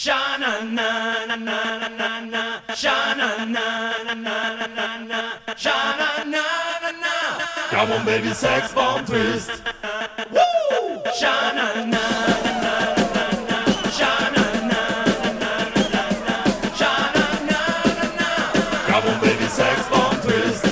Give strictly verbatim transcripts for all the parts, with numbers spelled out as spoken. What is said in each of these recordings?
Sha na na na na na na, sha na na na na na na, sha na na na na. Come on, baby, sex bomb twist. Woo! Sha na na na na na, sha na na na na na, sha na na na na. Come on, baby, sex bomb twist.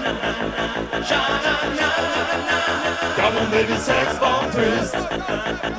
Come on, baby, sex bomb twist.